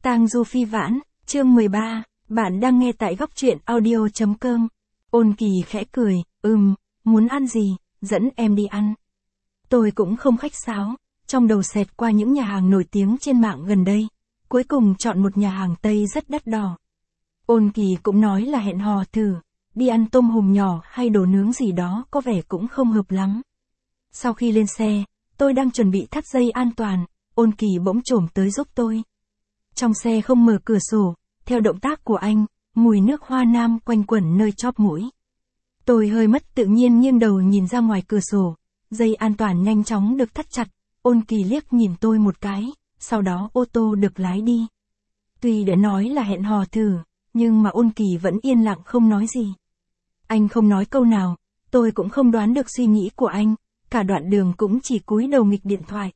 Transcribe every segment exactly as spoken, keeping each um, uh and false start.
Tang Du Phi Vãn, chương mười ba, bạn đang nghe tại góc truyện audio chấm com. Ôn Kỳ khẽ cười, ừm, muốn ăn gì, dẫn em đi ăn. Tôi cũng không khách sáo, trong đầu xẹt qua những nhà hàng nổi tiếng trên mạng gần đây, cuối cùng chọn một nhà hàng Tây rất đắt đỏ. Ôn Kỳ cũng nói là hẹn hò thử, đi ăn tôm hùm nhỏ hay đồ nướng gì đó có vẻ cũng không hợp lắm. Sau khi lên xe, tôi đang chuẩn bị thắt dây an toàn, Ôn Kỳ bỗng chồm tới giúp tôi. Trong xe không mở cửa sổ, theo động tác của anh, mùi nước hoa nam quanh quẩn nơi chóp mũi. Tôi hơi mất tự nhiên nghiêng đầu nhìn ra ngoài cửa sổ, dây an toàn nhanh chóng được thắt chặt, Ôn Kỳ liếc nhìn tôi một cái, sau đó ô tô được lái đi. Tuy đã nói là hẹn hò thử, nhưng mà Ôn Kỳ vẫn yên lặng không nói gì. Anh không nói câu nào, tôi cũng không đoán được suy nghĩ của anh, cả đoạn đường cũng chỉ cúi đầu nghịch điện thoại.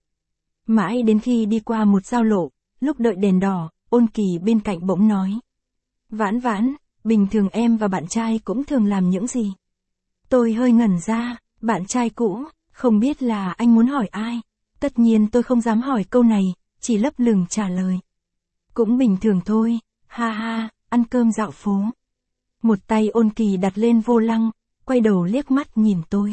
Mãi đến khi đi qua một giao lộ, lúc đợi đèn đỏ, Ôn Kỳ bên cạnh bỗng nói. Vãn Vãn, bình thường em và bạn trai cũng thường làm những gì? Tôi hơi ngẩn ra, bạn trai cũ, không biết là anh muốn hỏi ai? Tất nhiên tôi không dám hỏi câu này, chỉ lấp lửng trả lời. Cũng bình thường thôi, ha ha, ăn cơm dạo phố. Một tay Ôn Kỳ đặt lên vô lăng, quay đầu liếc mắt nhìn tôi.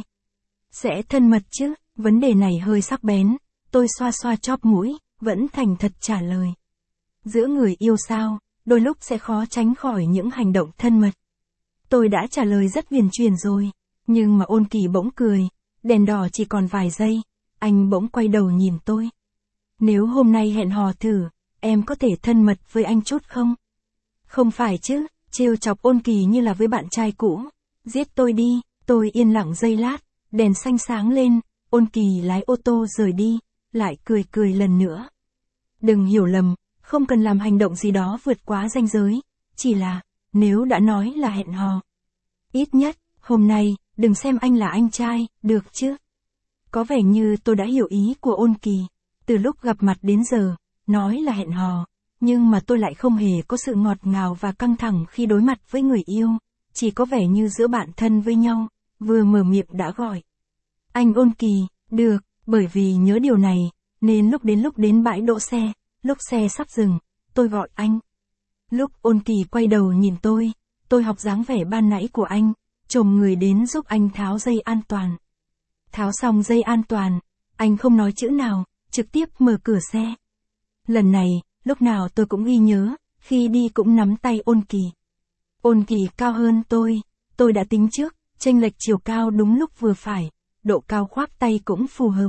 Sẽ thân mật chứ, vấn đề này hơi sắc bén, tôi xoa xoa chóp mũi, vẫn thành thật trả lời. Giữa người yêu sao, đôi lúc sẽ khó tránh khỏi những hành động thân mật. Tôi đã trả lời rất viển chuyền rồi, nhưng mà Ôn Kỳ bỗng cười, đèn đỏ chỉ còn vài giây, anh bỗng quay đầu nhìn tôi. Nếu hôm nay hẹn hò thử, em có thể thân mật với anh chút không? Không phải chứ, trêu chọc Ôn Kỳ như là với bạn trai cũ. Giết tôi đi, tôi yên lặng giây lát, đèn xanh sáng lên, Ôn Kỳ lái ô tô rời đi, lại cười cười lần nữa. Đừng hiểu lầm, không cần làm hành động gì đó vượt quá ranh giới, chỉ là, nếu đã nói là hẹn hò. Ít nhất, hôm nay, đừng xem anh là anh trai, được chứ? Có vẻ như tôi đã hiểu ý của Ôn Kỳ, từ lúc gặp mặt đến giờ, nói là hẹn hò, nhưng mà tôi lại không hề có sự ngọt ngào và căng thẳng khi đối mặt với người yêu, chỉ có vẻ như giữa bạn thân với nhau, vừa mở miệng đã gọi. Anh Ôn Kỳ, được, bởi vì nhớ điều này, nên lúc đến lúc đến bãi đỗ xe, lúc xe sắp dừng, tôi gọi anh. Lúc Ôn Kỳ quay đầu nhìn tôi, tôi học dáng vẻ ban nãy của anh, chồm người đến giúp anh tháo dây an toàn. Tháo xong dây an toàn, anh không nói chữ nào, trực tiếp mở cửa xe. Lần này, lúc nào tôi cũng ghi nhớ, khi đi cũng nắm tay Ôn Kỳ. Ôn Kỳ cao hơn tôi, tôi đã tính trước, chênh lệch chiều cao đúng lúc vừa phải, độ cao khoác tay cũng phù hợp.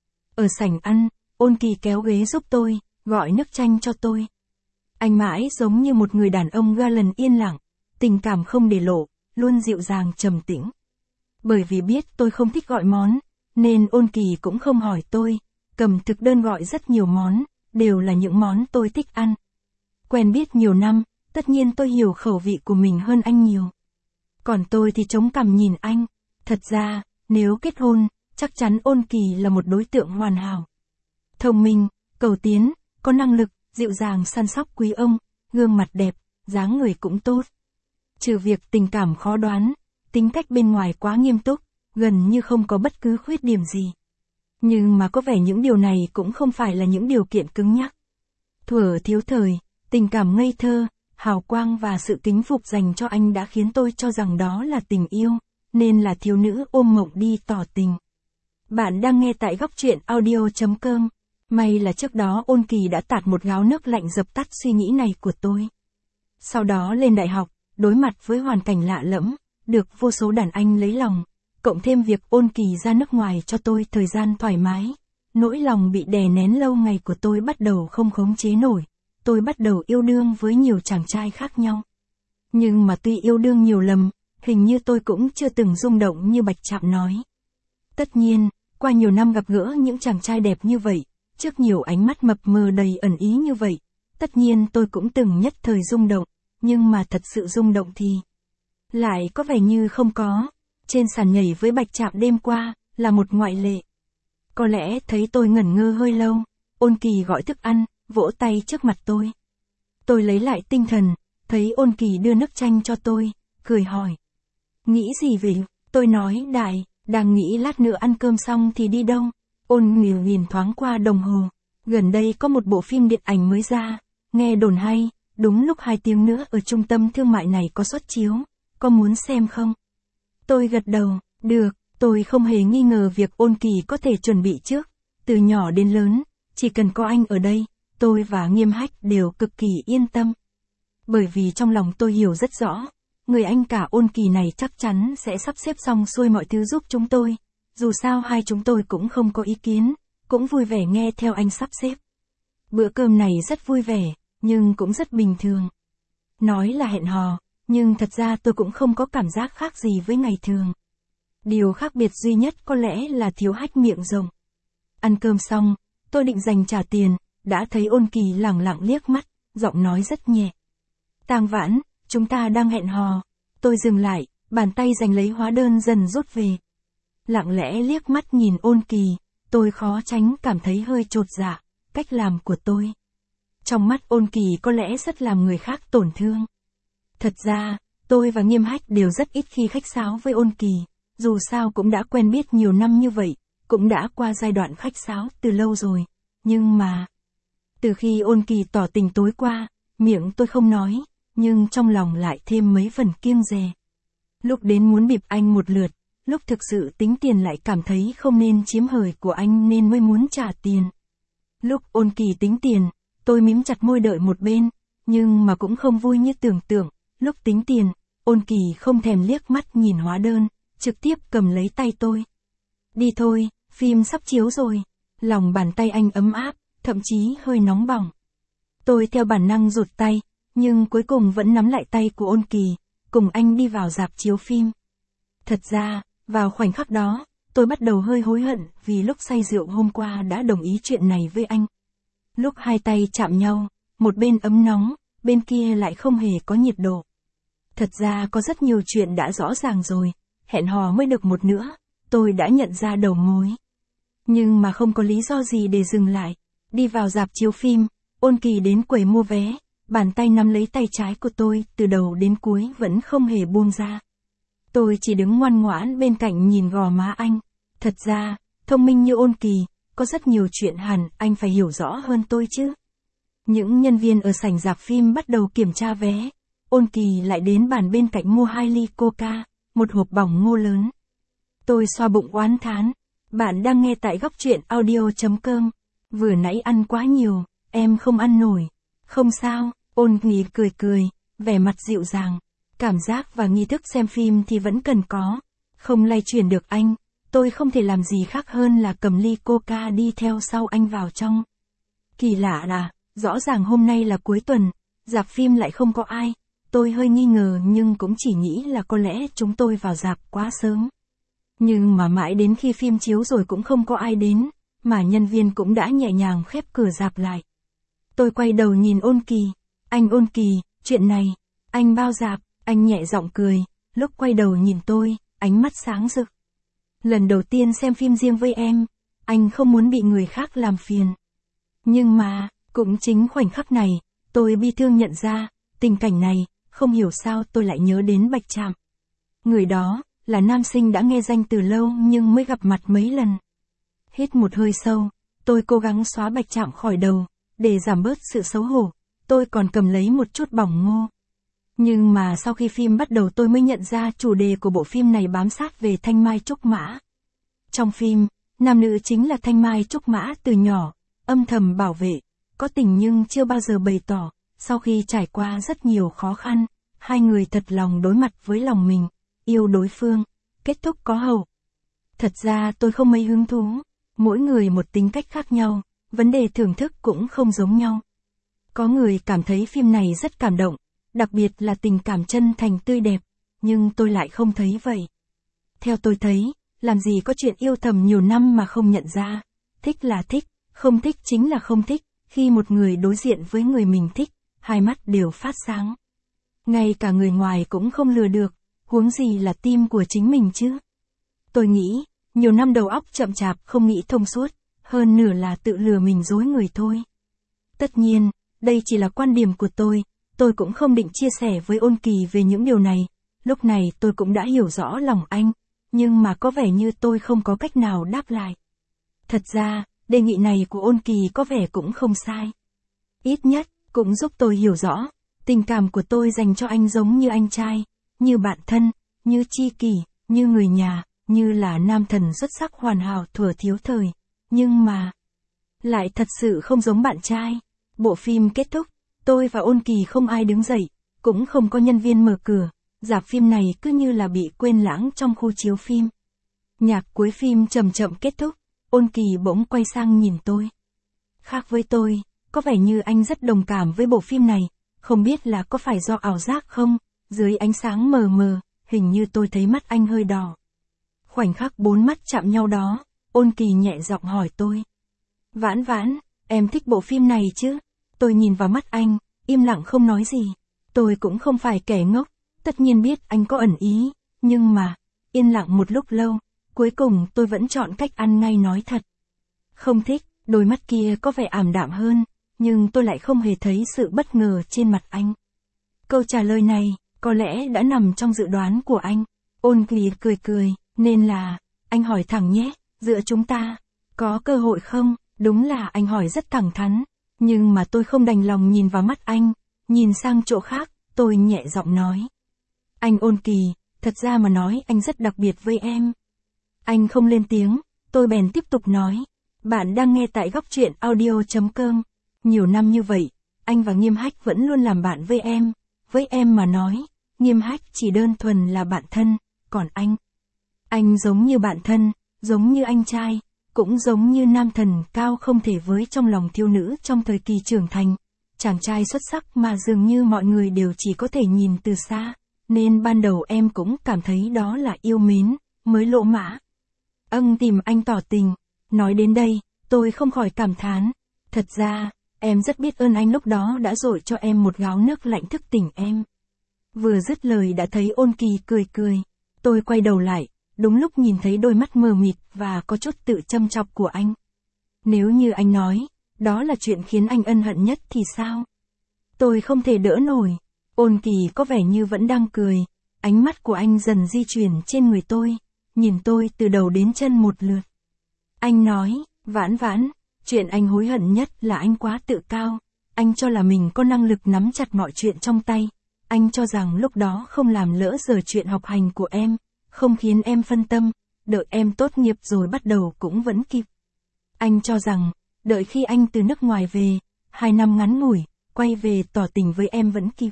Ở sảnh ăn, Ôn Kỳ kéo ghế giúp tôi, gọi nước chanh cho tôi. Anh mãi giống như một người đàn ông ga lần yên lặng, tình cảm không để lộ, luôn dịu dàng trầm tĩnh. Bởi vì biết tôi không thích gọi món, nên Ôn Kỳ cũng không hỏi tôi, cầm thực đơn gọi rất nhiều món, đều là những món tôi thích ăn. Quen biết nhiều năm, tất nhiên tôi hiểu khẩu vị của mình hơn anh nhiều. Còn tôi thì chống cằm nhìn anh, thật ra, nếu kết hôn, chắc chắn Ôn Kỳ là một đối tượng hoàn hảo. Thông minh, cầu tiến, có năng lực, dịu dàng săn sóc quý ông, gương mặt đẹp, dáng người cũng tốt. Trừ việc tình cảm khó đoán, tính cách bên ngoài quá nghiêm túc, gần như không có bất cứ khuyết điểm gì. Nhưng mà có vẻ những điều này cũng không phải là những điều kiện cứng nhắc. Thuở thiếu thời, tình cảm ngây thơ, hào quang và sự kính phục dành cho anh đã khiến tôi cho rằng đó là tình yêu, nên là thiếu nữ ôm mộng đi tỏ tình. Bạn đang nghe tại góc truyện audio chấm com. May là trước đó Ôn Kỳ đã tạt một gáo nước lạnh dập tắt suy nghĩ này của tôi. Sau đó lên đại học, đối mặt với hoàn cảnh lạ lẫm, được vô số đàn anh lấy lòng, cộng thêm việc Ôn Kỳ ra nước ngoài cho tôi thời gian thoải mái, nỗi lòng bị đè nén lâu ngày của tôi bắt đầu không khống chế nổi, tôi bắt đầu yêu đương với nhiều chàng trai khác nhau. Nhưng mà tuy yêu đương nhiều lầm, hình như tôi cũng chưa từng rung động như Bạch Trạm nói. Tất nhiên, qua nhiều năm gặp gỡ những chàng trai đẹp như vậy, trước nhiều ánh mắt mập mờ đầy ẩn ý như vậy, tất nhiên tôi cũng từng nhất thời rung động, nhưng mà thật sự rung động thì lại có vẻ như không có. Trên sàn nhảy với Bạch Trạm đêm qua, là một ngoại lệ. Có lẽ thấy tôi ngẩn ngơ hơi lâu, Ôn Kỳ gọi thức ăn, vỗ tay trước mặt tôi. Tôi lấy lại tinh thần, thấy Ôn Kỳ đưa nước chanh cho tôi, cười hỏi. Nghĩ gì vậy? Tôi nói đại, đang nghĩ lát nữa ăn cơm xong thì đi đâu? Ôn Kỳ nhìn thoáng qua đồng hồ. Gần đây có một bộ phim điện ảnh mới ra, nghe đồn hay, đúng lúc hai tiếng nữa ở trung tâm thương mại này có suất chiếu, có muốn xem không? Tôi gật đầu, được, tôi không hề nghi ngờ việc Ôn Kỳ có thể chuẩn bị trước, từ nhỏ đến lớn, chỉ cần có anh ở đây, tôi và Nghiêm Hách đều cực kỳ yên tâm. Bởi vì trong lòng tôi hiểu rất rõ, người anh cả Ôn Kỳ này chắc chắn sẽ sắp xếp xong xuôi mọi thứ giúp chúng tôi, dù sao hai chúng tôi cũng không có ý kiến, cũng vui vẻ nghe theo anh sắp xếp. Bữa cơm này rất vui vẻ, nhưng cũng rất bình thường. Nói là hẹn hò, nhưng thật ra tôi cũng không có cảm giác khác gì với ngày thường. Điều khác biệt duy nhất có lẽ là thiếu Hách miệng rộng. Ăn cơm xong, tôi định dành trả tiền, đã thấy Ôn Kỳ lẳng lặng liếc mắt, giọng nói rất nhẹ. Tang Vãn, chúng ta đang hẹn hò. Tôi dừng lại, bàn tay giành lấy hóa đơn dần rút về. Lặng lẽ liếc mắt nhìn Ôn Kỳ, tôi khó tránh cảm thấy hơi chột dạ, cách làm của tôi. Trong mắt Ôn Kỳ có lẽ rất làm người khác tổn thương. Thật ra, tôi và Nghiêm Hách đều rất ít khi khách sáo với Ôn Kỳ, dù sao cũng đã quen biết nhiều năm như vậy, cũng đã qua giai đoạn khách sáo từ lâu rồi, nhưng mà... Từ khi Ôn Kỳ tỏ tình tối qua, miệng tôi không nói, nhưng trong lòng lại thêm mấy phần kiêng dè. Lúc đến muốn bịp anh một lượt, lúc thực sự tính tiền lại cảm thấy không nên chiếm hời của anh nên mới muốn trả tiền. Lúc Ôn Kỳ tính tiền, tôi mím chặt môi đợi một bên, nhưng mà cũng không vui như tưởng tượng, lúc tính tiền, Ôn Kỳ không thèm liếc mắt nhìn hóa đơn, trực tiếp cầm lấy tay tôi. Đi thôi, phim sắp chiếu rồi. Lòng bàn tay anh ấm áp, thậm chí hơi nóng bỏng. Tôi theo bản năng rụt tay, nhưng cuối cùng vẫn nắm lại tay của Ôn Kỳ, cùng anh đi vào rạp chiếu phim. Thật ra, vào khoảnh khắc đó, tôi bắt đầu hơi hối hận vì lúc say rượu hôm qua đã đồng ý chuyện này với anh. Lúc hai tay chạm nhau, một bên ấm nóng, bên kia lại không hề có nhiệt độ. Thật ra có rất nhiều chuyện đã rõ ràng rồi, hẹn hò mới được một nữa, tôi đã nhận ra đầu mối. Nhưng mà không có lý do gì để dừng lại. Đi vào rạp chiếu phim, Ôn Kỳ đến quầy mua vé, bàn tay nắm lấy tay trái của tôi, từ đầu đến cuối vẫn không hề buông ra. Tôi chỉ đứng ngoan ngoãn bên cạnh nhìn gò má anh. Thật ra, thông minh như Ôn Kỳ, có rất nhiều chuyện hẳn anh phải hiểu rõ hơn tôi chứ. Những nhân viên ở sảnh rạp phim bắt đầu kiểm tra vé. Ôn Kỳ lại đến bàn bên cạnh mua hai ly coca, một hộp bỏng ngô lớn. Tôi xoa bụng oán thán. Bạn đang nghe tại góc truyện audio chấm com. Vừa nãy ăn quá nhiều, em không ăn nổi. Không sao, Ôn Kỳ cười cười, vẻ mặt dịu dàng. Cảm giác và nghi thức xem phim thì vẫn cần có. Không lay chuyển được anh, tôi không thể làm gì khác hơn là cầm ly coca đi theo sau anh vào trong. Kỳ lạ là, rõ ràng hôm nay là cuối tuần, rạp phim lại không có ai. Tôi hơi nghi ngờ nhưng cũng chỉ nghĩ là có lẽ chúng tôi vào rạp quá sớm. Nhưng mà mãi đến khi phim chiếu rồi cũng không có ai đến, mà nhân viên cũng đã nhẹ nhàng khép cửa rạp lại. Tôi quay đầu nhìn Ôn Kỳ. Anh Ôn Kỳ, chuyện này, anh bao rạp, anh nhẹ giọng cười, lúc quay đầu nhìn tôi, ánh mắt sáng rực. Lần đầu tiên xem phim riêng với em, anh không muốn bị người khác làm phiền. Nhưng mà, cũng chính khoảnh khắc này, tôi bi thương nhận ra, tình cảnh này, không hiểu sao tôi lại nhớ đến Bạch Trạm. Người đó, là nam sinh đã nghe danh từ lâu nhưng mới gặp mặt mấy lần. Hít một hơi sâu, tôi cố gắng xóa Bạch Trạm khỏi đầu, để giảm bớt sự xấu hổ, tôi còn cầm lấy một chút bỏng ngô. Nhưng mà sau khi phim bắt đầu tôi mới nhận ra chủ đề của bộ phim này bám sát về Thanh Mai Trúc Mã. Trong phim, nam nữ chính là Thanh Mai Trúc Mã từ nhỏ, âm thầm bảo vệ, có tình nhưng chưa bao giờ bày tỏ, sau khi trải qua rất nhiều khó khăn, hai người thật lòng đối mặt với lòng mình, yêu đối phương, kết thúc có hậu. Thật ra tôi không mấy hứng thú, mỗi người một tính cách khác nhau, vấn đề thưởng thức cũng không giống nhau. Có người cảm thấy phim này rất cảm động, đặc biệt là tình cảm chân thành tươi đẹp, nhưng tôi lại không thấy vậy. Theo tôi thấy, làm gì có chuyện yêu thầm nhiều năm mà không nhận ra, thích là thích, không thích chính là không thích, khi một người đối diện với người mình thích, hai mắt đều phát sáng. Ngay cả người ngoài cũng không lừa được, huống gì là tim của chính mình chứ. Tôi nghĩ, nhiều năm đầu óc chậm chạp không nghĩ thông suốt, hơn nửa là tự lừa mình dối người thôi. Tất nhiên, đây chỉ là quan điểm của tôi, tôi cũng không định chia sẻ với Ôn Kỳ về những điều này, lúc này tôi cũng đã hiểu rõ lòng anh, nhưng mà có vẻ như tôi không có cách nào đáp lại. Thật ra, đề nghị này của Ôn Kỳ có vẻ cũng không sai. Ít nhất, cũng giúp tôi hiểu rõ, tình cảm của tôi dành cho anh giống như anh trai, như bạn thân, như tri kỷ, như người nhà, như là nam thần xuất sắc hoàn hảo thuở thiếu thời. Nhưng mà, lại thật sự không giống bạn trai. Bộ phim kết thúc, tôi và Ôn Kỳ không ai đứng dậy, cũng không có nhân viên mở cửa, rạp phim này cứ như là bị quên lãng trong khu chiếu phim. Nhạc cuối phim chậm chậm kết thúc, Ôn Kỳ bỗng quay sang nhìn tôi. Khác với tôi, có vẻ như anh rất đồng cảm với bộ phim này, không biết là có phải do ảo giác không, dưới ánh sáng mờ mờ, hình như tôi thấy mắt anh hơi đỏ. Khoảnh khắc bốn mắt chạm nhau đó, Ôn Kỳ nhẹ giọng hỏi tôi. Vãn Vãn, em thích bộ phim này chứ? Tôi nhìn vào mắt anh, im lặng không nói gì. Tôi cũng không phải kẻ ngốc, tất nhiên biết anh có ẩn ý, nhưng mà, yên lặng một lúc lâu, cuối cùng tôi vẫn chọn cách ăn ngay nói thật. Không thích, đôi mắt kia có vẻ ảm đạm hơn, nhưng tôi lại không hề thấy sự bất ngờ trên mặt anh. Câu trả lời này, có lẽ đã nằm trong dự đoán của anh. Ôn Kỳ cười cười, nên là, anh hỏi thẳng nhé, giữa chúng ta, có cơ hội không? Đúng là anh hỏi rất thẳng thắn, nhưng mà tôi không đành lòng nhìn vào mắt anh, nhìn sang chỗ khác, tôi nhẹ giọng nói. Anh Ôn Kỳ, thật ra mà nói anh rất đặc biệt với em. Anh không lên tiếng, tôi bèn tiếp tục nói. Bạn đang nghe tại góc truyện audio chấm com. Nhiều năm như vậy, anh và Nghiêm Hách vẫn luôn làm bạn với em. Với em mà nói, Nghiêm Hách chỉ đơn thuần là bạn thân, còn anh. Anh giống như bạn thân, giống như anh trai, cũng giống như nam thần cao không thể với trong lòng thiếu nữ trong thời kỳ trưởng thành. Chàng trai xuất sắc mà dường như mọi người đều chỉ có thể nhìn từ xa, nên ban đầu em cũng cảm thấy đó là yêu mến, mới lộ mã. Âng tìm anh tỏ tình. Nói đến đây, tôi không khỏi cảm thán. Thật ra, em rất biết ơn anh lúc đó đã dội cho em một gáo nước lạnh thức tỉnh em. Vừa dứt lời đã thấy Ôn Kỳ cười cười. Tôi quay đầu lại, đúng lúc nhìn thấy đôi mắt mờ mịt và có chút tự châm chọc của anh. Nếu như anh nói, đó là chuyện khiến anh ân hận nhất thì sao? Tôi không thể đỡ nổi. Ôn Kỳ có vẻ như vẫn đang cười, ánh mắt của anh dần di chuyển trên người tôi, nhìn tôi từ đầu đến chân một lượt. Anh nói, Vãn Vãn, chuyện anh hối hận nhất là anh quá tự cao, anh cho là mình có năng lực nắm chặt mọi chuyện trong tay, anh cho rằng lúc đó không làm lỡ giờ chuyện học hành của em, không khiến em phân tâm, đợi em tốt nghiệp rồi bắt đầu cũng vẫn kịp. Anh cho rằng, đợi khi anh từ nước ngoài về, hai năm ngắn ngủi, quay về tỏ tình với em vẫn kịp.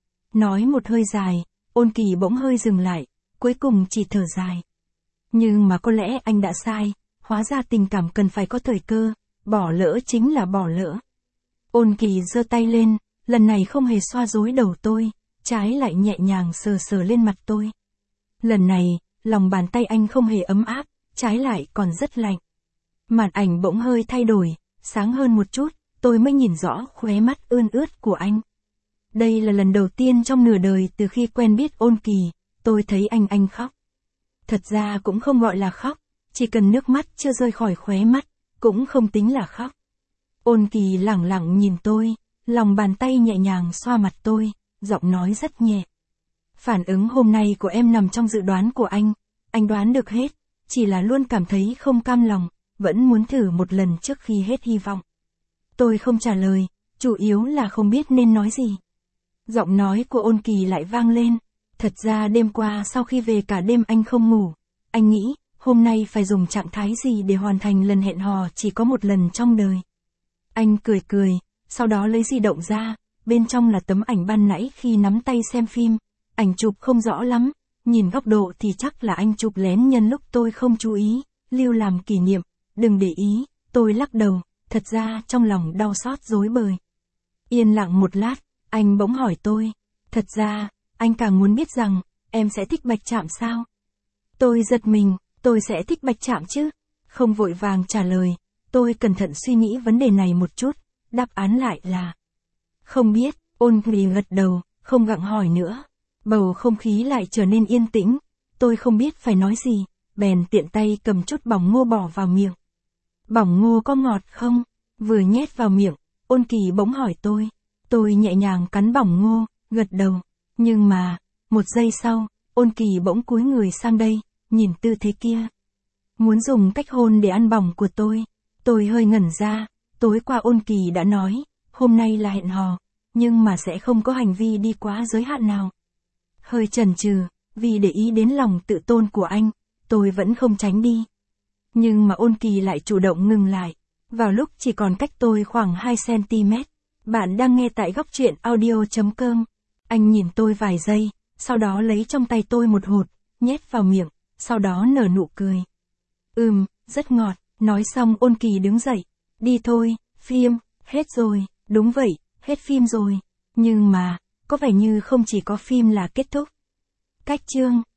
Nói một hơi dài, Ôn Kỳ bỗng hơi dừng lại, cuối cùng chỉ thở dài. Nhưng mà có lẽ anh đã sai, hóa ra tình cảm cần phải có thời cơ, bỏ lỡ chính là bỏ lỡ. Ôn Kỳ giơ tay lên, lần này không hề xoa dối đầu tôi, trái lại nhẹ nhàng sờ sờ lên mặt tôi. Lần này, lòng bàn tay anh không hề ấm áp, trái lại còn rất lạnh. Màn ảnh bỗng hơi thay đổi, sáng hơn một chút, tôi mới nhìn rõ khóe mắt ươn ướt của anh. Đây là lần đầu tiên trong nửa đời từ khi quen biết Ôn Kỳ, tôi thấy anh anh khóc. Thật ra cũng không gọi là khóc, chỉ cần nước mắt chưa rơi khỏi khóe mắt, cũng không tính là khóc. Ôn Kỳ lẳng lặng nhìn tôi, lòng bàn tay nhẹ nhàng xoa mặt tôi, giọng nói rất nhẹ. Phản ứng hôm nay của em nằm trong dự đoán của anh, anh đoán được hết, chỉ là luôn cảm thấy không cam lòng, vẫn muốn thử một lần trước khi hết hy vọng. Tôi không trả lời, chủ yếu là không biết nên nói gì. Giọng nói của Ôn Kỳ lại vang lên. Thật ra đêm qua sau khi về cả đêm anh không ngủ, anh nghĩ, hôm nay phải dùng trạng thái gì để hoàn thành lần hẹn hò chỉ có một lần trong đời. Anh cười cười, sau đó lấy di động ra, bên trong là tấm ảnh ban nãy khi nắm tay xem phim, ảnh chụp không rõ lắm, nhìn góc độ thì chắc là anh chụp lén nhân lúc tôi không chú ý, lưu làm kỷ niệm, đừng để ý, tôi lắc đầu, thật ra trong lòng đau xót rối bời. Yên lặng một lát, anh bỗng hỏi tôi, thật ra, anh càng muốn biết rằng, em sẽ thích Bạch Trạm sao? Tôi giật mình, tôi sẽ thích Bạch Trạm chứ? Không vội vàng trả lời, tôi cẩn thận suy nghĩ vấn đề này một chút, đáp án lại là không biết. Ôn Kỳ gật đầu, không gặng hỏi nữa. Bầu không khí lại trở nên yên tĩnh, tôi không biết phải nói gì, bèn tiện tay cầm chút bỏng ngô bỏ vào miệng. Bỏng ngô có ngọt không? Vừa nhét vào miệng, Ôn Kỳ bỗng hỏi tôi. Tôi nhẹ nhàng cắn bỏng ngô, gật đầu. Nhưng mà, một giây sau, Ôn Kỳ bỗng cúi người sang đây, nhìn tư thế kia. Muốn dùng cách hôn để ăn bỏng của tôi. Tôi hơi ngẩn ra, tối qua Ôn Kỳ đã nói, hôm nay là hẹn hò, nhưng mà sẽ không có hành vi đi quá giới hạn nào. Hơi chần chừ, vì để ý đến lòng tự tôn của anh, tôi vẫn không tránh đi. Nhưng mà Ôn Kỳ lại chủ động ngừng lại, vào lúc chỉ còn cách tôi khoảng hai xăng-ti-mét. Bạn đang nghe tại góc truyện audio.com. Anh nhìn tôi vài giây, sau đó lấy trong tay tôi một hột, nhét vào miệng, sau đó nở nụ cười. Ừm, rất ngọt, nói xong Ôn Kỳ đứng dậy. Đi thôi, phim, hết rồi, đúng vậy, hết phim rồi. Nhưng mà, có vẻ như không chỉ có phim là kết thúc. Cách chương.